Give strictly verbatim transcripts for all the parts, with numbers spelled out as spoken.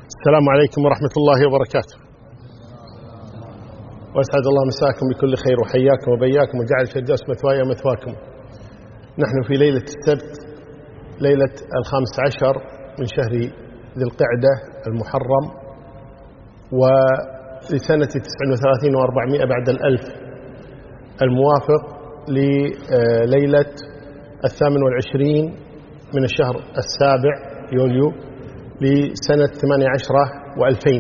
السلام عليكم ورحمة الله وبركاته، وأسعد الله مساكم بكل خير وحياكم وبياكم وجعل الفردوس مثواي ومثواكم. نحن في ليلة السبت، ليلة الخامس عشر من شهر ذي القعدة المحرم، ولسنة تسع وثلاثين وأربعمائة بعد الألف، الموافق لليلة الثامن والعشرين من الشهر السابع يوليو لسنة ثمانية عشرة وألفين.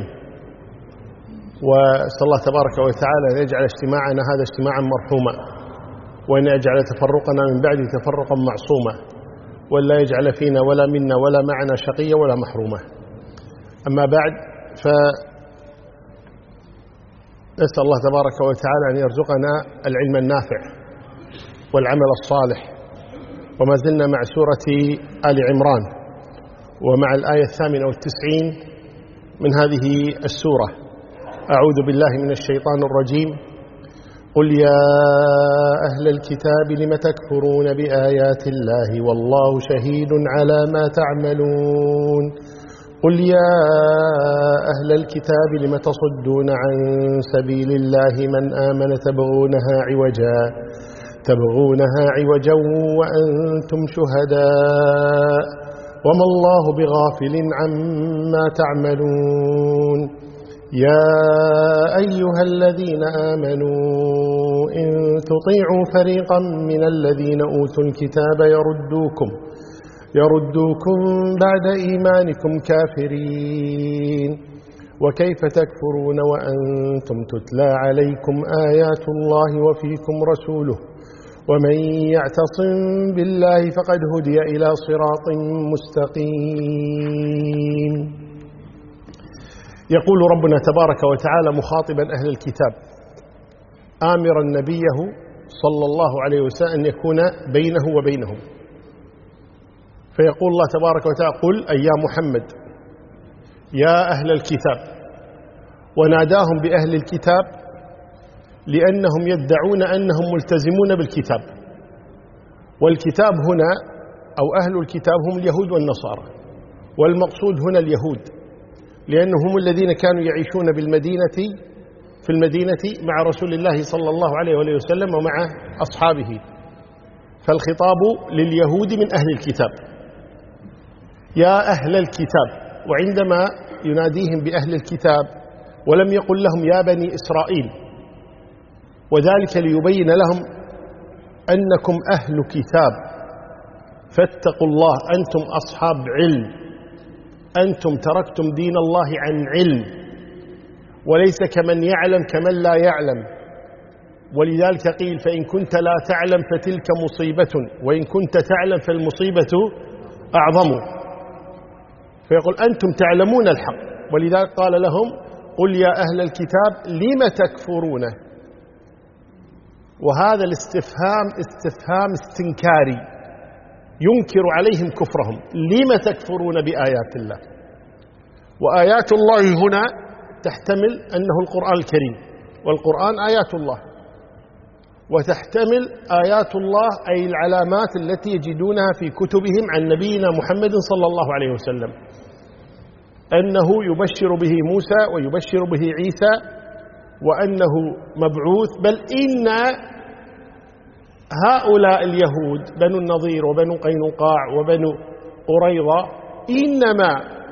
وأسأل الله تبارك وتعالى أن يجعل اجتماعنا هذا اجتماعا مرحوما، وأن يجعل تفرقنا من بعده تفرقا معصوما، ولا يجعل فينا ولا منا ولا معنا شقيا ولا محروما. أما بعد، فنسأل الله تبارك وتعالى أن يرزقنا العلم النافع والعمل الصالح. وما زلنا مع سورة آل عمران، ومع الآية الثامنة والتسعين من هذه السورة. أعوذ بالله من الشيطان الرجيم. قل يا أهل الكتاب لم تكفرون بآيات الله والله شهيد على ما تعملون. قل يا أهل الكتاب لم تصدون عن سبيل الله من آمن تبغونها عوجا تبغونها عوجا وأنتم شهداء وما الله بغافل عما تعملون. يا أيها الذين آمنوا إن تطيعوا فريقا من الذين أوتوا الكتاب يردوكم يردوكم بعد إيمانكم كافرين. وكيف تكفرون وأنتم تتلى عليكم آيات الله وفيكم رسوله ومن يعتصم بالله فقد هدي إلى صراط مستقيم. يقول ربنا تبارك وتعالى مخاطبا أهل الكتاب، آمرا نبيه صلى الله عليه وسلم أن يكون بينه وبينهم. فيقول الله تبارك وتعالى: قل أي يا محمد يا أهل الكتاب. وناداهم بأهل الكتاب لأنهم يدعون أنهم ملتزمون بالكتاب، والكتاب هنا أو أهل الكتاب هم اليهود والنصارى، والمقصود هنا اليهود، لأنهم هم الذين كانوا يعيشون بالمدينة في المدينة مع رسول الله صلى الله عليه وسلم ومع أصحابه، فالخطاب لليهود من أهل الكتاب. يا أهل الكتاب، وعندما يناديهم بأهل الكتاب ولم يقل لهم يا بني إسرائيل، وذلك ليبين لهم أنكم أهل كتاب، فاتقوا الله، أنتم أصحاب علم، أنتم تركتم دين الله عن علم، وليس كمن يعلم كمن لا يعلم. ولذلك قيل: فإن كنت لا تعلم فتلك مصيبة، وإن كنت تعلم فالمصيبة أعظم. فيقول أنتم تعلمون الحق، ولذلك قال لهم: قل يا أهل الكتاب لم تكفرون. وهذا الاستفهام استفهام استنكاري ينكر عليهم كفرهم. لم تكفرون بآيات الله؟ وآيات الله هنا تحتمل أنه القرآن الكريم، والقرآن آيات الله، وتحتمل آيات الله أي العلامات التي يجدونها في كتبهم عن نبينا محمد صلى الله عليه وسلم، أنه يبشر به موسى ويبشر به عيسى وأنه مبعوث. بل إن هؤلاء اليهود بنو النضير وبنو قينقاع وبنو قريظة إنما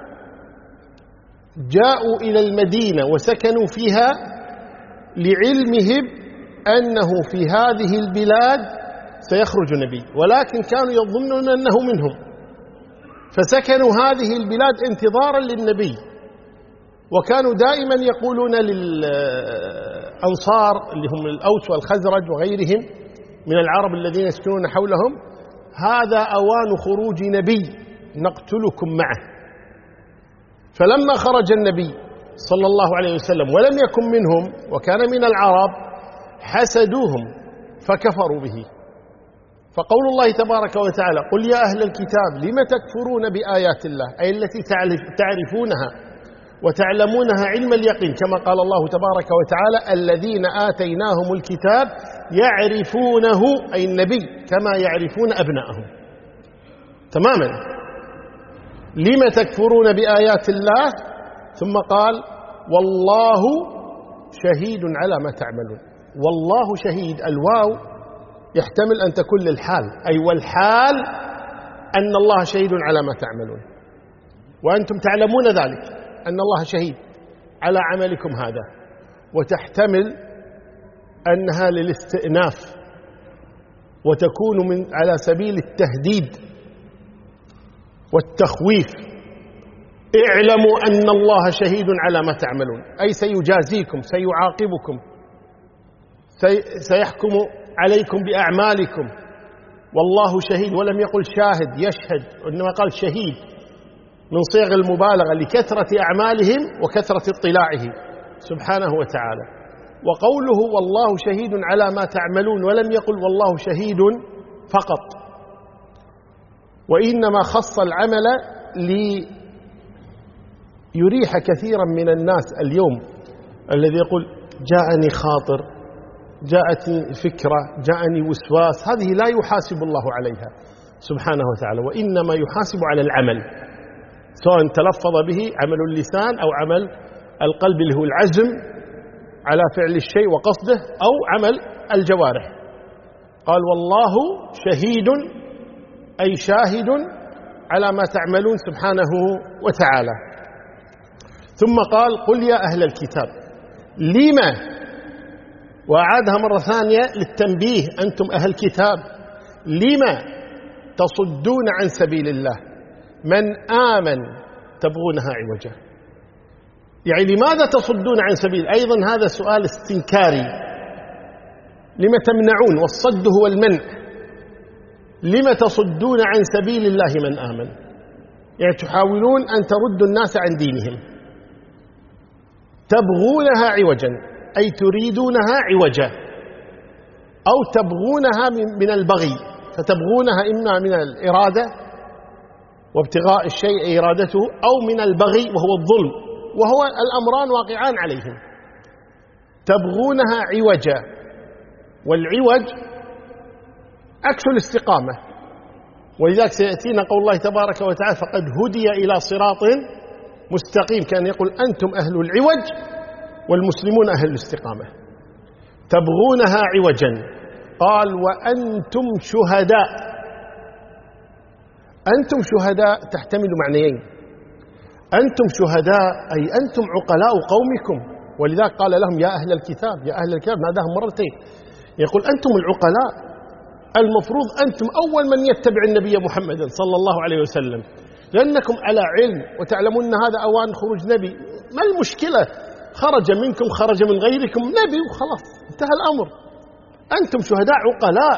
جاءوا إلى المدينة وسكنوا فيها لعلمهم أنه في هذه البلاد سيخرج نبي، ولكن كانوا يظنون أنه منهم، فسكنوا هذه البلاد انتظارا للنبي. وكانوا دائما يقولون للأنصار اللي هم الأوس والخزرج وغيرهم من العرب الذين يسكنون حولهم: هذا أوان خروج نبي نقتلكم معه. فلما خرج النبي صلى الله عليه وسلم ولم يكن منهم وكان من العرب، حسدوهم فكفروا به. فقول الله تبارك وتعالى: قل يا أهل الكتاب لم تكفرون بآيات الله، أي التي تعرفونها وتعلمونها علم اليقين، كما قال الله تبارك وتعالى: الذين آتيناهم الكتاب يعرفونه، أي النبي، كما يعرفون أبناءهم. تماما. لم تكفرون بآيات الله ثم قال والله شهيد على ما تعملون. والله شهيد، الواو يحتمل أن تكون للحال، أي والحال أن الله شهيد على ما تعملون، وأنتم تعلمون ذلك أن الله شهيد على عملكم هذا. وتحتمل أنها للاستئناف وتكون من على سبيل التهديد والتخويف. اعلموا أن الله شهيد على ما تعملون، أي سيجازيكم، سيعاقبكم، سيحكم عليكم بأعمالكم. والله شهيد، ولم يقل شاهد يشهد، وإنما قال شهيد من صيغ المبالغة لكثرة أعمالهم وكثرة اطلاعه سبحانه وتعالى. وقوله والله شهيد على ما تعملون ولم يقل والله شهيد فقط، وإنما خص العمل ليريح كثيرا من الناس اليوم الذي يقول جاءني خاطر، جاءتني فكرة، جاءني وسواس، هذه لا يحاسب الله عليها سبحانه وتعالى، وإنما يحاسب على العمل، سواء تلفظ به عمل اللسان أو عمل القلب اللي هو العزم على فعل الشيء وقصده، أو عمل الجوارح. قال والله شهيد أي شاهد على ما تعملون سبحانه وتعالى. ثم قال قل يا أهل الكتاب لما، وأعادها مرة ثانية للتنبيه، أنتم أهل الكتاب لما تصدون عن سبيل الله من آمن تبغونها عوجا. يعني لماذا تصدون عن سبيل؟ أيضا هذا سؤال استنكاري، لما تمنعون؟ والصد هو المنع. لما تصدون عن سبيل الله من آمن؟ يعني تحاولون أن تردوا الناس عن دينهم. تبغونها عوجا أي تريدونها عوجا، أو تبغونها من البغي، فتبغونها إما من الإرادة وابتغاء الشيء إرادته، أو من البغي وهو الظلم، وهو الأمران واقعان عليهم. تبغونها عوجا، والعوج عكس الاستقامة، ولذلك سيأتينا قول الله تبارك وتعالى فقد هدي إلى صراط مستقيم، كان يقول أنتم أهل العوج والمسلمون أهل الاستقامة. تبغونها عوجا، قال وأنتم شهداء. أنتم شهداء تحتمل معنيين، أنتم شهداء أي أنتم عقلاء قومكم، ولذلك قال لهم يا أهل الكتاب، يا أهل الكتاب ناداهم مرتين، يقول أنتم العقلاء، المفروض أنتم أول من يتبع النبي محمد صلى الله عليه وسلم، لأنكم على علم وتعلمون أن هذا أوان خروج نبي. ما المشكلة؟ خرج منكم خرج من غيركم نبي وخلاص انتهى الأمر. أنتم شهداء عقلاء،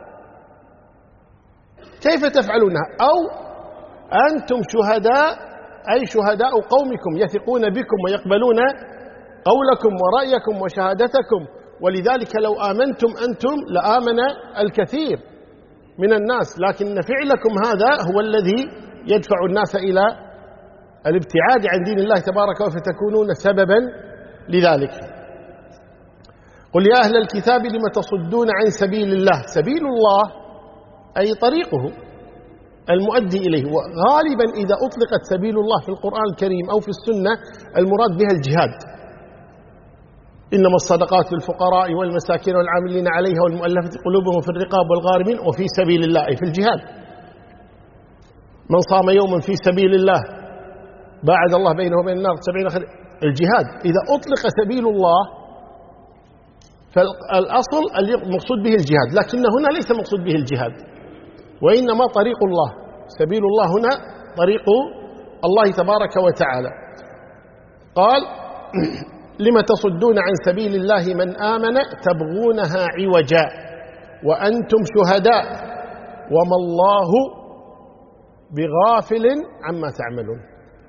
كيف تفعلونها؟ أو أنتم شهداء أي شهداء قومكم، يثقون بكم ويقبلون قولكم ورأيكم وشهادتكم، ولذلك لو آمنتم أنتم لآمن الكثير من الناس، لكن فعلكم هذا هو الذي يدفع الناس إلى الابتعاد عن دين الله تبارك وتعالى، فتكونون سببا لذلك. قل يا أهل الكتاب لم تصدون عن سبيل الله. سبيل الله أي طريقه المؤدي إليه، وغالبا إذا أطلقت سبيل الله في القرآن الكريم أو في السنة المراد بها الجهاد. إنما الصدقات للفقراء والمساكين والعاملين عليها والمؤلفة قلوبهم في الرقاب والغارمين وفي سبيل الله أي في الجهاد. من صام يوما في سبيل الله باعد الله بينه وبين النار سبعين خريفا. الجهاد إذا أطلق سبيل الله فالأصل المقصود به الجهاد، لكن هنا ليس مقصود به الجهاد، وإنما طريق الله. سبيل الله هنا طريق الله تبارك وتعالى. قال لم تصدون عن سبيل الله من آمن تبغونها عوجا وأنتم شهداء وما الله بغافل عما تعملون.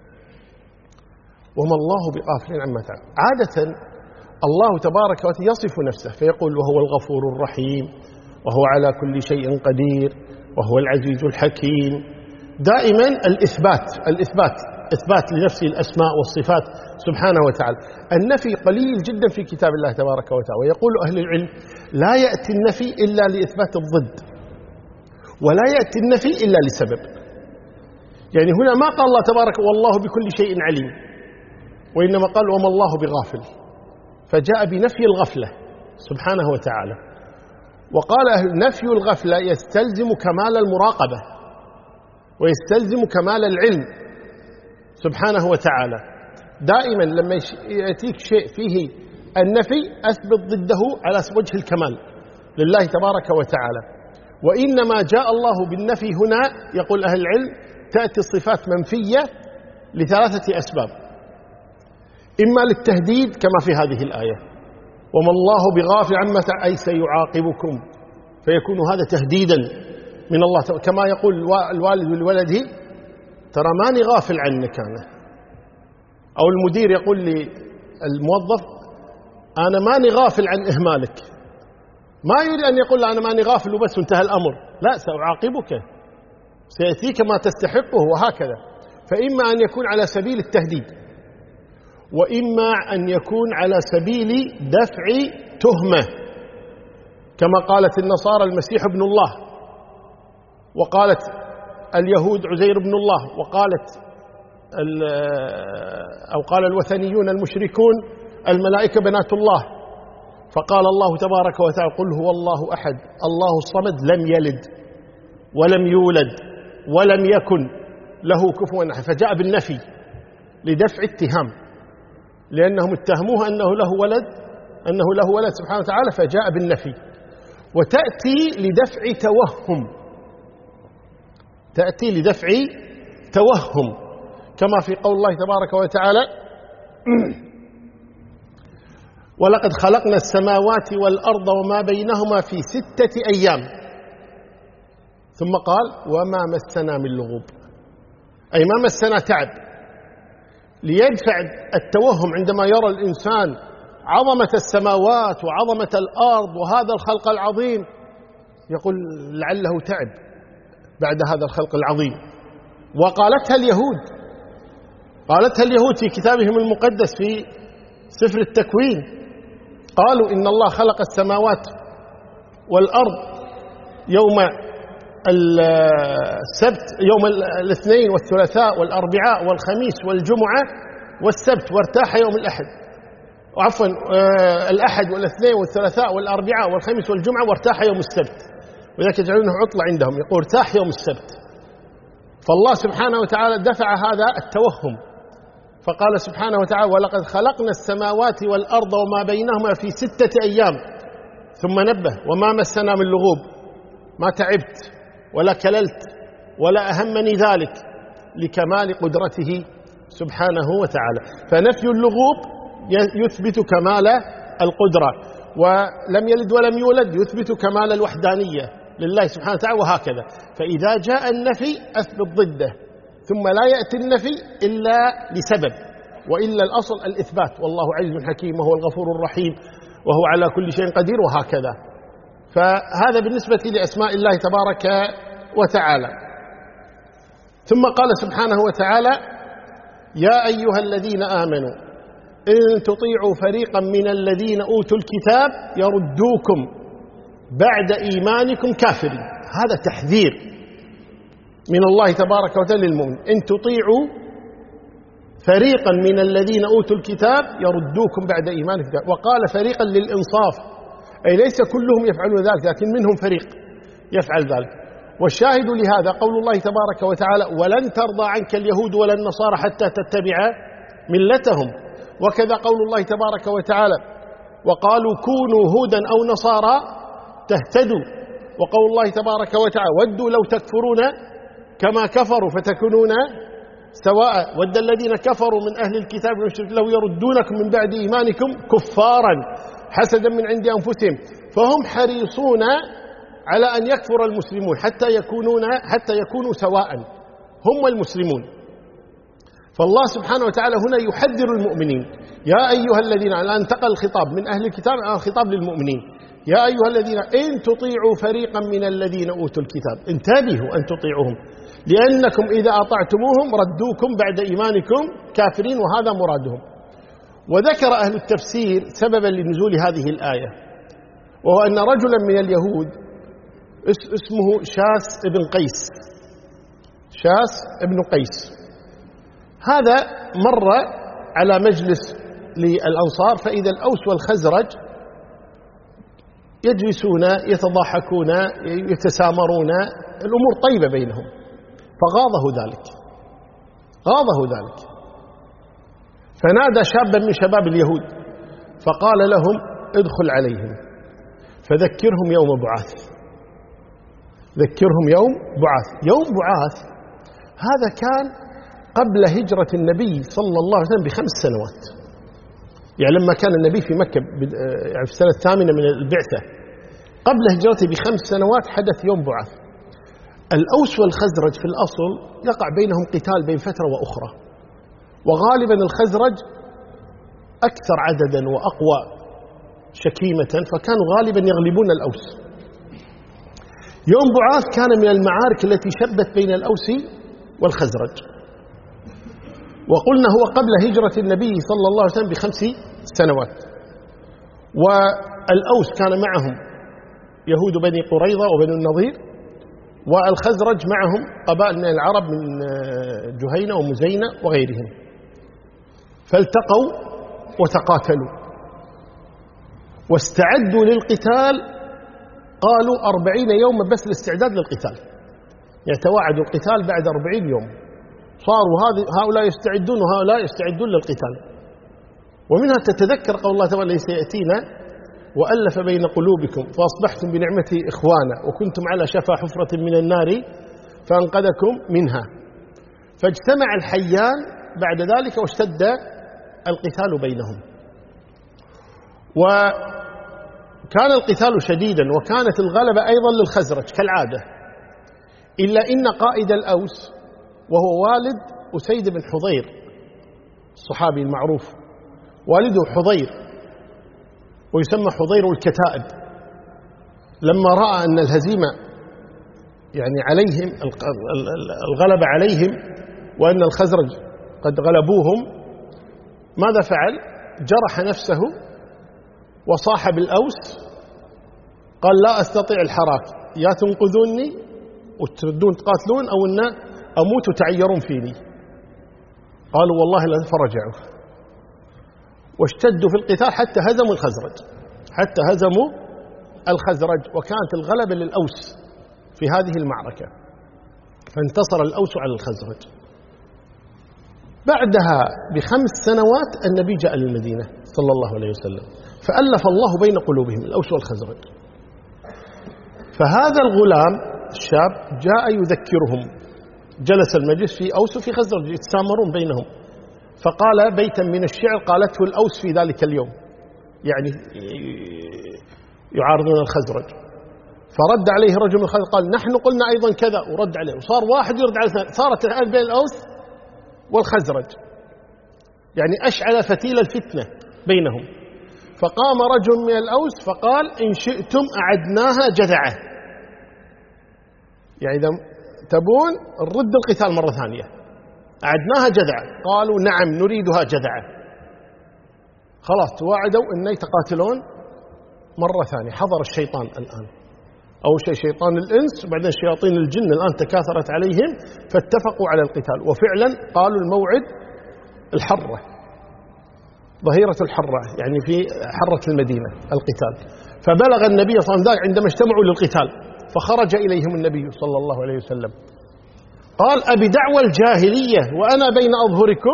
وما الله بغافل عما تعملون. عادة الله تبارك وتعالى يصف نفسه فيقول وهو الغفور الرحيم، وهو على كل شيء قدير، وهو العزيز الحكيم. دائما الإثبات الإثبات إثبات لنفسه الأسماء والصفات سبحانه وتعالى. النفي قليل جدا في كتاب الله تبارك وتعالى، ويقول أهل العلم لا يأتي النفي إلا لإثبات الضد، ولا يأتي النفي إلا لسبب. يعني هنا ما قال الله تبارك والله بكل شيء عليم، وإنما قال وما الله بغافل، فجاء بنفي الغفلة سبحانه وتعالى. وقال نفي الغفلة يستلزم كمال المراقبة ويستلزم كمال العلم سبحانه وتعالى. دائما لما يأتيك شيء فيه النفي أثبت ضده على وجه الكمال لله تبارك وتعالى. وإنما جاء الله بالنفي هنا يقول أهل العلم تأتي الصفات منفية لثلاثة أسباب: إما للتهديد كما في هذه الآية وما الله بغافل عما أي سيعاقبكم، فيكون هذا تهديدا من الله، كما يقول الوالد لولده ترى ماني غافل عنك أنا، أو المدير يقول للموظف أنا ماني غافل عن إهمالك، ما يريد أن يقول أنا ماني غافل وبس وانتهى الأمر، لا، سأعاقبك، سيأتيك ما تستحقه، وهكذا. فإما أن يكون على سبيل التهديد، وإما أن يكون على سبيل دفع تهمة، كما قالت النصارى المسيح ابن الله، وقالت اليهود عزير ابن الله، وقالت أو قال الوثنيون المشركون الملائكة بنات الله. فقال الله تبارك وتعالى قل هو الله أحد الله الصمد لم يلد ولم يولد ولم يكن له كفوا أحد، فجاء بالنفي لدفع اتهام، لأنهم اتهموه أنه له ولد أنه له ولد سبحانه وتعالى، فجاء بالنفي. وتأتي لدفع توهم، تأتي لدفع توهم كما في قول الله تبارك وتعالى ولقد خلقنا السماوات والأرض وما بينهما في ستة أيام، ثم قال وما مسنا من لغوب، أي ما مسنا تعب، ليدفع التوهم عندما يرى الإنسان عظمة السماوات وعظمة الأرض وهذا الخلق العظيم، يقول لعله تعب بعد هذا الخلق العظيم. وقالتها اليهود، قالتها اليهود في كتابهم المقدس في سفر التكوين، قالوا إن الله خلق السماوات والأرض يوم السبت، يوم الاثنين والثلاثاء والأربعاء والخميس والجمعة والسبت، وارتاح يوم الأحد، عفوا الأحد والاثنين والثلاثاء والأربعاء والخميس والجمعة، وارتاح يوم السبت، وذلك يجعلونه عطلة عندهم، يقول ارتاح يوم السبت. فالله سبحانه وتعالى دفع هذا التوهم، فقال سبحانه وتعالى ولقد خلقنا السماوات والأرض وما بينهما في ستة أيام، ثم نبه وما مسنا من لغوب، ما تعبت ولا كللت ولا أهمني ذلك، لكمال قدرته سبحانه وتعالى. فنفي اللغوب يثبت كمال القدرة، ولم يلد ولم يولد يثبت كمال الوحدانية لله سبحانه وتعالى، وهكذا. فإذا جاء النفي أثبت ضده، ثم لا يأتي النفي إلا لسبب، وإلا الأصل الإثبات، والله عزيز حكيم وهو الغفور الرحيم وهو على كل شيء قدير، وهكذا. فهذا بالنسبة لأسماء الله تبارك وتعالى. ثم قال سبحانه وتعالى يا أيها الذين آمنوا إن تطيعوا فريقا من الذين أوتوا الكتاب يردوكم بعد إيمانكم كافرين. هذا تحذير من الله تبارك وتعالى للمؤمن، إن تطيعوا فريقا من الذين أوتوا الكتاب يردوكم بعد إيمانكم كافرين. وقال فريقا للإنصاف، أي ليس كلهم يفعلون ذلك، لكن منهم فريق يفعل ذلك. والشاهد لهذا قول الله تبارك وتعالى ولن ترضى عنك اليهود ولا النصارى حتى تتبع ملتهم. وكذا قول الله تبارك وتعالى وقالوا كونوا هودا أو نصارى تهتدوا. وقول الله تبارك وتعالى ودوا لو تكفرون كما كفروا فتكونون سواء، ود الذين كفروا من أهل الكتاب لو يردونكم من بعد إيمانكم كفارا حسدا من عند أنفسهم، فهم حريصون على أن يكفر المسلمون حتى يكونون حتى يكونوا سواء هم المسلمون. فالله سبحانه وتعالى هنا يحذر المؤمنين يا أيها الذين، الآن انتقل الخطاب من أهل الكتاب إلى خطاب للمؤمنين، يا أيها الذين إن تطيعوا فريقا من الذين أوتوا الكتاب، انتبهوا أن تطيعوهم، لأنكم إذا أطعتموهم ردوكم بعد إيمانكم كافرين، وهذا مرادهم. وذكر أهل التفسير سببا لنزول هذه الآية، وهو أن رجلا من اليهود اسمه شاس ابن قيس، شاس ابن قيس، هذا مر على مجلس للأنصار، فإذا الأوس والخزرج يجلسون يتضاحكون يتسامرون، الأمور طيبة بينهم، فغاضه ذلك غاضه ذلك فنادى شابا من شباب اليهود فقال لهم ادخل عليهم فذكرهم يوم بعاث، ذكرهم يوم بعاث. يوم بعاث هذا كان قبل هجرة النبي صلى الله عليه وسلم بخمس سنوات، يعني لما كان النبي في مكة يعني في السنة الثامنة من البعثة، قبل هجرته بخمس سنوات حدث يوم بعاث. الأوس والخزرج في الأصل يقع بينهم قتال بين فترة وأخرى، وغالبا الخزرج أكثر عددا وأقوى شكيمة، فكانوا غالبا يغلبون الأوس. يوم بعاث كان من المعارك التي شبت بين الأوس والخزرج، وقلنا هو قبل هجرة النبي صلى الله عليه وسلم بخمس سنوات. والأوس كان معهم يهود بني قريظة وبني النضير، والخزرج معهم قبائل من العرب من جهينة ومزينة وغيرهم، فالتقوا وتقاتلوا واستعدوا للقتال. قالوا أربعين يوما بس الاستعداد للقتال، يتواعدوا القتال بعد أربعين يوم، صاروا هؤلاء يستعدون وهؤلاء يستعدون للقتال. ومنها تتذكر قول الله تعالى سيأتينا وألف بين قلوبكم فأصبحتم بنعمته إخوانا وكنتم على شفا حفرة من النار فأنقذكم منها. فاجتمع الحيان بعد ذلك واشتد القتال بينهم، وكان القتال شديدا، وكانت الغلبة أيضا للخزرج كالعادة، إلا إن قائد الأوس وهو والد أسيد بن حضير الصحابي المعروف، والده حضير ويسمى حضير الكتائب، لما رأى أن الهزيمة يعني عليهم الغلبة عليهم وأن الخزرج قد غلبوهم، ماذا فعل؟ جرح نفسه وصاحب الأوس قال لا أستطيع الحراك، يا تنقذوني وتردون تقاتلون أو أن أموت وتعيرون فيني. قالوا والله لن، فرجعوا واشتدوا في القتال حتى هزموا الخزرج حتى هزموا الخزرج وكانت الغلبة للأوس في هذه المعركة، فانتصر الأوس على الخزرج. بعدها بخمس سنوات النبي جاء للمدينة صلى الله عليه وسلم، فألف الله بين قلوبهم الأوس والخزرج. فهذا الغلام الشاب جاء يذكرهم، جلس المجلس في أوس وفي خزرج يتسامرون بينهم، فقال بيتا من الشعر قالته الأوس في ذلك اليوم، يعني يعارضون الخزرج. فرد عليه رجل من الخزرج قال نحن قلنا أيضا كذا، ورد عليه، وصار واحد يرد على الثاني، صارت الآن بين الأوس والخزرج يعني أشعل فتيل الفتنة بينهم. فقام رجل من الأوس فقال إن شئتم أعدناها جذعة، يعني إذا تبون نرد القتال مرة ثانية، أعدناها جذعة. قالوا نعم نريدها جذعة. خلاص توعدوا أن يتقاتلون مرة ثانية. حضر الشيطان الآن، أول شيء شيطان الإنس وبعدين شياطين الجن الآن تكاثرت عليهم، فاتفقوا على القتال. وفعلا قالوا الموعد الحرة، ظهيرة الحرة، يعني في حرة المدينة القتال. فبلغ النبي صلى الله عليه وسلم عندما اجتمعوا للقتال، فخرج إليهم النبي صلى الله عليه وسلم قال أبي دعوى الجاهلية وأنا بين أظهركم؟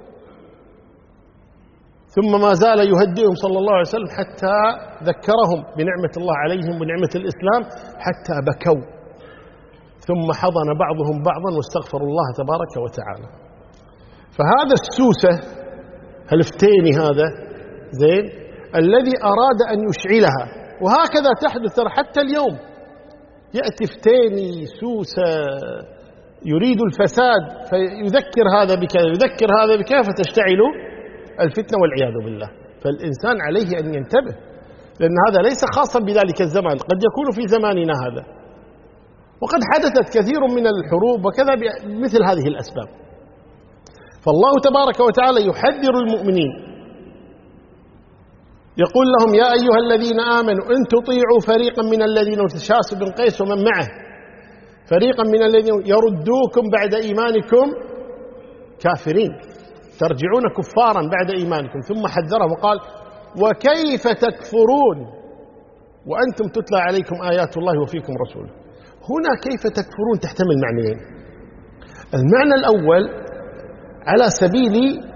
ثم ما زال يهدئهم صلى الله عليه وسلم حتى ذكرهم بنعمة الله عليهم ونعمة الإسلام حتى بكوا، ثم حضن بعضهم بعضا واستغفروا الله تبارك وتعالى. فهذا السوسة هالفتيني هذا زين الذي أراد أن يشعلها، وهكذا تحدث حتى اليوم، يأتي فتيني سوسة يريد الفساد فيذكر هذا بكذا يذكر هذا بكذا فتشتعل الفتنة والعياذ بالله. فالإنسان عليه أن ينتبه، لأن هذا ليس خاصا بذلك الزمان، قد يكون في زماننا هذا، وقد حدثت كثير من الحروب وكذا بمثل هذه الأسباب. فالله تبارك وتعالى يحذر المؤمنين، يقول لهم يا أيها الذين آمنوا إن تطيعوا فريقا من الذين شاس بن قيس ومن معه فريقا من الذين يردوكم بعد إيمانكم كافرين. ترجعون كفارا بعد إيمانكم، ثم حذرهم وقال وكيف تكفرون وأنتم تتلى عليكم آيات الله وفيكم رسوله. هنا كيف تكفرون تحتمل معنيين. المعنى الأول على سبيل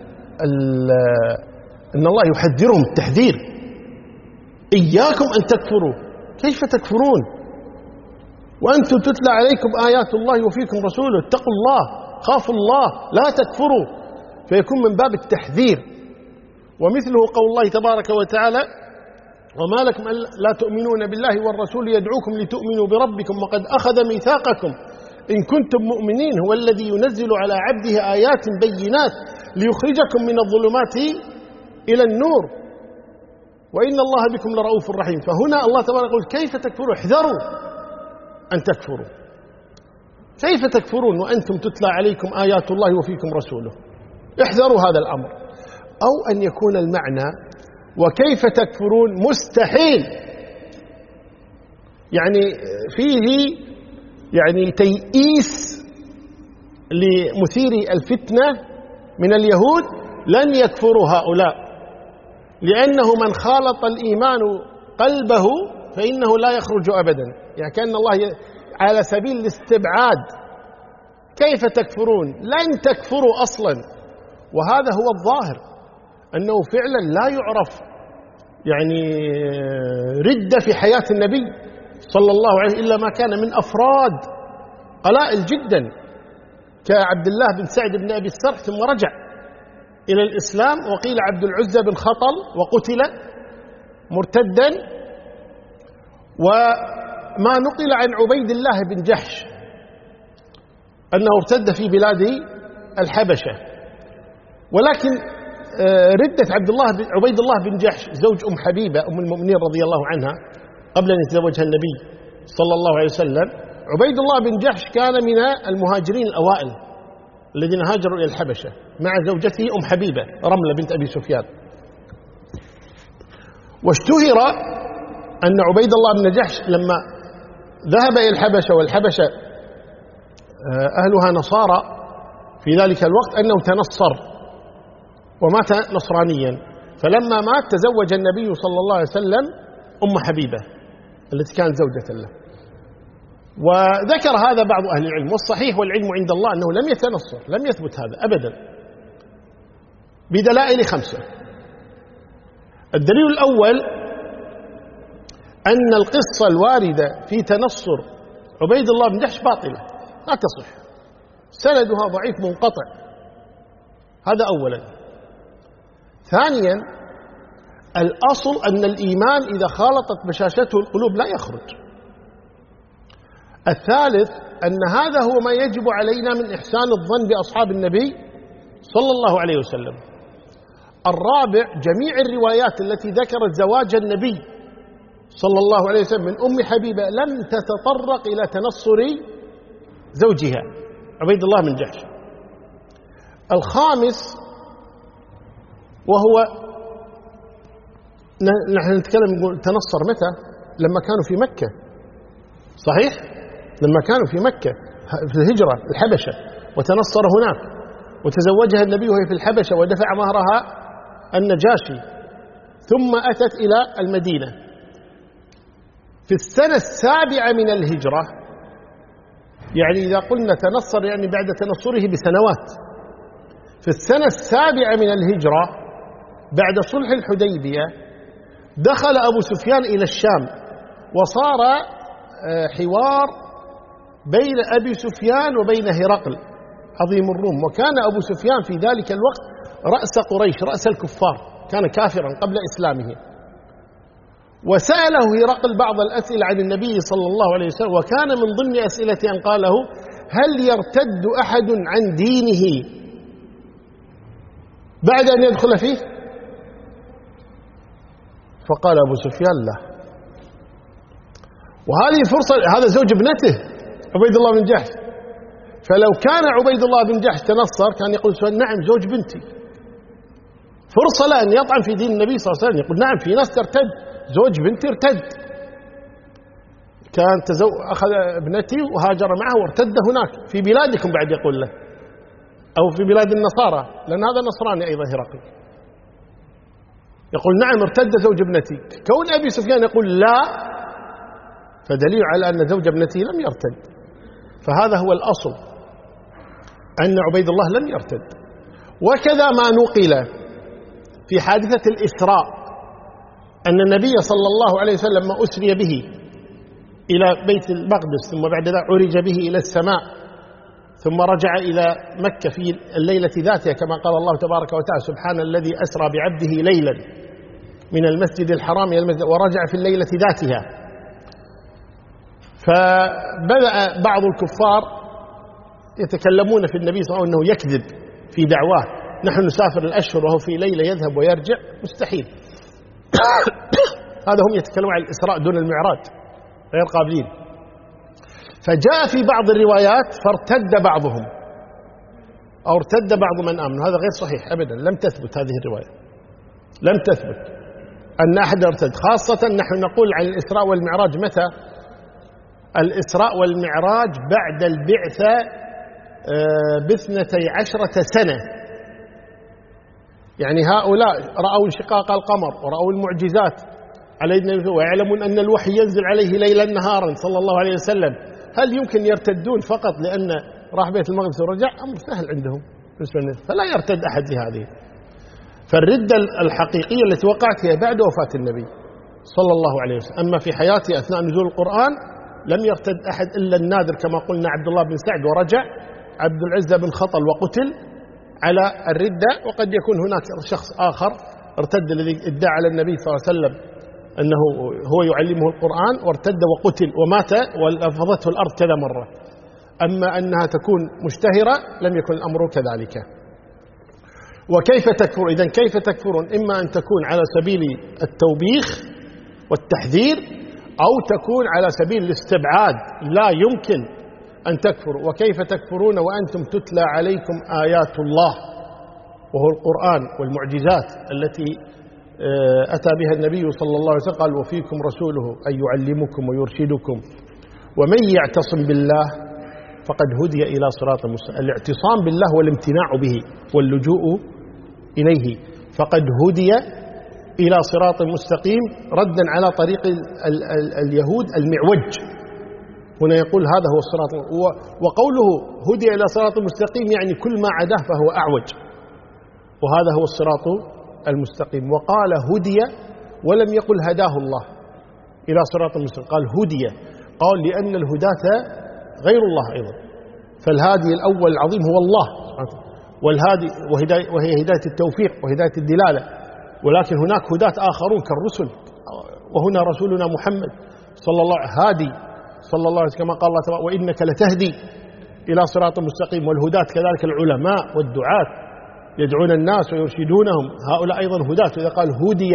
أن الله يحذرهم التحذير، إياكم أن تكفروا، كيف تكفرون وأنتم تتلى عليكم آيات الله وفيكم رسوله، اتقوا الله، خافوا الله، لا تكفروا، فيكون من باب التحذير. ومثله قول الله تبارك وتعالى وما لكم لا تؤمنون بالله والرسول يدعوكم لتؤمنوا بربكم وقد أخذ ميثاقكم إن كنتم مؤمنين هو الذي ينزل على عبده آيات بينات ليخرجكم من الظلمات إلى النور وإن الله بكم لرؤوف رحيم. فهنا الله تبارك يقول كيف تكفروا، احذروا أن تكفروا، كيف تكفرون وأنتم تتلى عليكم آيات الله وفيكم رسوله، احذروا هذا الأمر. أو أن يكون المعنى وكيف تكفرون مستحيل، يعني فيه يعني تيئيس لمثيري الفتنة من اليهود، لن يكفروا هؤلاء لأنه من خالط الإيمان قلبه فإنه لا يخرج أبدا، يعني كأن الله على سبيل الاستبعاد كيف تكفرون، لن تكفروا أصلا. وهذا هو الظاهر أنه فعلا لا يعرف يعني ردة في حياة النبي صلى الله عليه وسلم إلا ما كان من أفراد قلائل جدا كعبد الله بن سعد بن أبي السرح ثم رجع إلى الإسلام، وقيل عبد العزى بن خطل وقتل مرتدا. وما نقل عن عبيد الله بن جحش أنه ارتد في بلاد الحبشة. ولكن ردة عبد الله عبيد الله بن جحش زوج أم حبيبة أم المؤمنين رضي الله عنها قبل أن يتزوجها النبي صلى الله عليه وسلم، عبيد الله بن جحش كان من المهاجرين الأوائل الذين هاجروا إلى الحبشة مع زوجته أم حبيبة رملة بنت أبي سفيان. واشتهر أن عبيد الله بن جحش لما ذهب إلى الحبشة والحبشة أهلها نصارى في ذلك الوقت أنه تنصر ومات نصرانيا، فلما مات تزوج النبي صلى الله عليه وسلم أم حبيبة التي كانت زوجة له. وذكر هذا بعض أهل العلم، والصحيح والعلم عند الله أنه لم يتنصر، لم يثبت هذا أبدا بدلائل خمسة. الدليل الأول أن القصة الواردة في تنصر عبيد الله بن جحش باطلة لا تصح، سندها ضعيف منقطع، هذا أولا. ثانيا الأصل أن الإيمان إذا خالطت بشاشته القلوب لا يخرج. الثالث أن هذا هو ما يجب علينا من إحسان الظن بأصحاب النبي صلى الله عليه وسلم. الرابع جميع الروايات التي ذكرت زواج النبي صلى الله عليه وسلم من أم حبيبة لم تتطرق إلى تنصر زوجها عبيد الله بن جحش. الخامس وهو نحن نتكلم نقول تنصر متى؟ لما كانوا في مكة، صحيح؟ لما كانوا في مكة في الهجرة الحبشة وتنصر هناك وتزوجها النبي وهي في الحبشة ودفع مهرها النجاشي، ثم أتت إلى المدينة في السنة السابعة من الهجرة. يعني إذا قلنا تنصر يعني بعد تنصره بسنوات. في السنة السابعة من الهجرة بعد صلح الحديبية دخل أبو سفيان إلى الشام، وصار حوار بين أبي سفيان وبين هرقل عظيم الروم، وكان أبو سفيان في ذلك الوقت رأس قريش، رأس الكفار، كان كافرا قبل إسلامه. وسأله هرقل بعض الأسئلة عن النبي صلى الله عليه وسلم، وكان من ضمن أسئلة أن قاله هل يرتد أحد عن دينه بعد أن يدخل فيه؟ فقال أبو سفيان لا. وهذه فرصة، هذا زوج ابنته عبيد الله بن جحش، فلو كان عبيد الله بن جحش تنصر كان يقول نعم زوج بنتي، فرصة له أن يطعن في دين النبي صلى الله عليه وسلم، يقول نعم في ناس ترتد، زوج بنتي ارتد، كان تزو... أخذ ابنتي وهاجر معه وارتد هناك في بلادكم بعد، يقول له أو في بلاد النصارى، لأن هذا نصراني أيضا هرقل، يقول نعم ارتد زوج ابنتي. كون أبي سفيان يقول لا فدليل على أن زوج ابنته لم يرتد. فهذا هو الأصل، أن عبيد الله لم يرتد. وكذا ما نقل في حادثة الإسراء أن النبي صلى الله عليه وسلم ما أسري به إلى بيت المقدس ثم بعد ذلك عرج به إلى السماء ثم رجع إلى مكة في الليلة ذاتها، كما قال الله تبارك وتعالى سبحان الذي أسرى بعبده ليلا من المسجد الحرام إلى المسجد ورجع في الليلة ذاتها. فبدأ بعض الكفار يتكلمون في النبي صلى الله عليه وسلم أنه يكذب في دعواه، نحن نسافر الأشهر وهو في ليلة يذهب ويرجع، مستحيل. هذا هم يتكلمون عن الإسراء دون المعراج، غير قابلين. فجاء في بعض الروايات فارتد بعضهم أو ارتد بعض من آمن، هذا غير صحيح أبدا، لم تثبت هذه الرواية، لم تثبت أن أحد ارتد. خاصة نحن نقول عن الإسراء والمعراج متى؟ الإسراء والمعراج بعد البعثة باثنتي عشرة سنة. يعني هؤلاء رأوا انشقاق القمر ورأوا المعجزات على يد النبي ويعلمون أن الوحي ينزل عليه ليلا نهارا صلى الله عليه وسلم، هل يمكن يرتدون فقط لأن راح بيت المقدس ورجع؟ أمر سهل عندهم، فلا يرتد أحد لهذه. فالردة الحقيقية التي وقعت هي بعد وفاة النبي صلى الله عليه وسلم. أما في حياته أثناء نزول القرآن لم يرتد أحد إلا النادر، كما قلنا عبد الله بن سعد ورجع، عبد العزة بن خطل وقتل على الردة، وقد يكون هناك شخص آخر ارتد الذي ادعى على النبي صلى الله عليه وسلم أنه هو يعلمه القرآن وارتد وقتل ومات ولفظته الأرض كذا مرة. أما أنها تكون مشتهرة لم يكن الأمر كذلك. وكيف تكفر؟ إذن كيف تكفرون؟ إما أن تكون على سبيل التوبيخ والتحذير أو تكون على سبيل الاستبعاد، لا يمكن أن تكفروا. وكيف تكفرون وأنتم تتلى عليكم آيات الله وهو القرآن والمعجزات التي أتى بها النبي صلى الله عليه وسلم، قال وفيكم رسوله أن يعلمكم ويرشدكم ومن يعتصم بالله فقد هدي إلى صراط مستقيم. الاعتصام بالله والامتناع به واللجوء إليه، فقد هدي إلى صراط مستقيم، ردا على طريق ال ال ال اليهود المعوج. هنا يقول هذا هو الصراط، وقوله هدي إلى صراط مستقيم يعني كل ما عداه فهو أعوج، وهذا هو الصراط المستقيم. وقال هدي ولم يقل هداه الله إلى صراط المستقيم، قال هدي، قال لأن الهداة غير الله أيضا، فالهادي الأول العظيم هو الله، والهادي وهي هداية التوفيق وهداية الدلالة، ولكن هناك هداة آخرون كالرسل، وهنا رسولنا محمد صلى الله عليه وسلم هادي صلى الله عليه وسلم، كما قال الله تعالى وإنك لتهدي إلى صراط مستقيم. والهداة كذلك العلماء والدعاة يدعون الناس ويرشدونهم، هؤلاء أيضا هداة. إذا قال هدي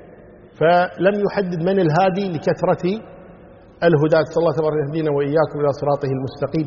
فلم يحدد من الهادي لكثرة الهداة. صلى الله عليه يهدينا وإياكم إلى صراطه المستقيم.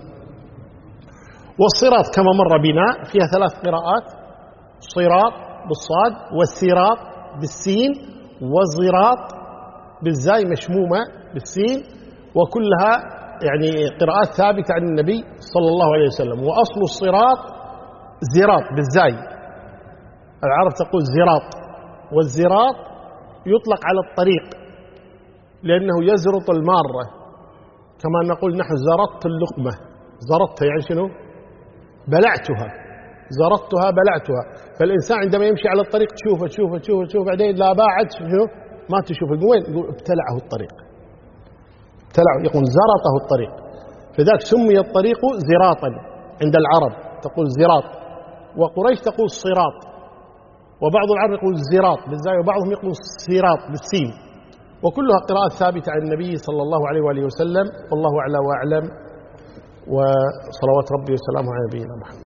والصراط كما مر بنا فيها ثلاث قراءات، صراط بالصاد والصراط بالسين والزراط بالزاي مشمومة بالسين، وكلها يعني قراءات ثابتة عن النبي صلى الله عليه وسلم. وأصل الصراط زراط بالزاي، العرب تقول زراط، والزراط يطلق على الطريق لأنه يزرط المارة، كما نقول نحن زرطت اللقمة، زرطتها يعني شنو؟ بلعتها، زرطتها بلعتها. فالإنسان عندما يمشي على الطريق تشوفه تشوفه تشوفه تشوفه بعدين لا باعد شنو؟ ما تشوفه، وين؟ يقول ابتلعه الطريق، ابتلعه، يقول زرطه الطريق، فذاك سمي الطريق زراطا عند العرب، تقول زراط، وقريش تقول صراط، وبعض العرب يقول الزراط بالزاي، وبعضهم يقول الصراط بالسين، وكلها قراءات ثابتة عن النبي صلى الله عليه وآله وسلم. والله أعلى وأعلم، وصلوات ربي وسلامه على نبينا محمد.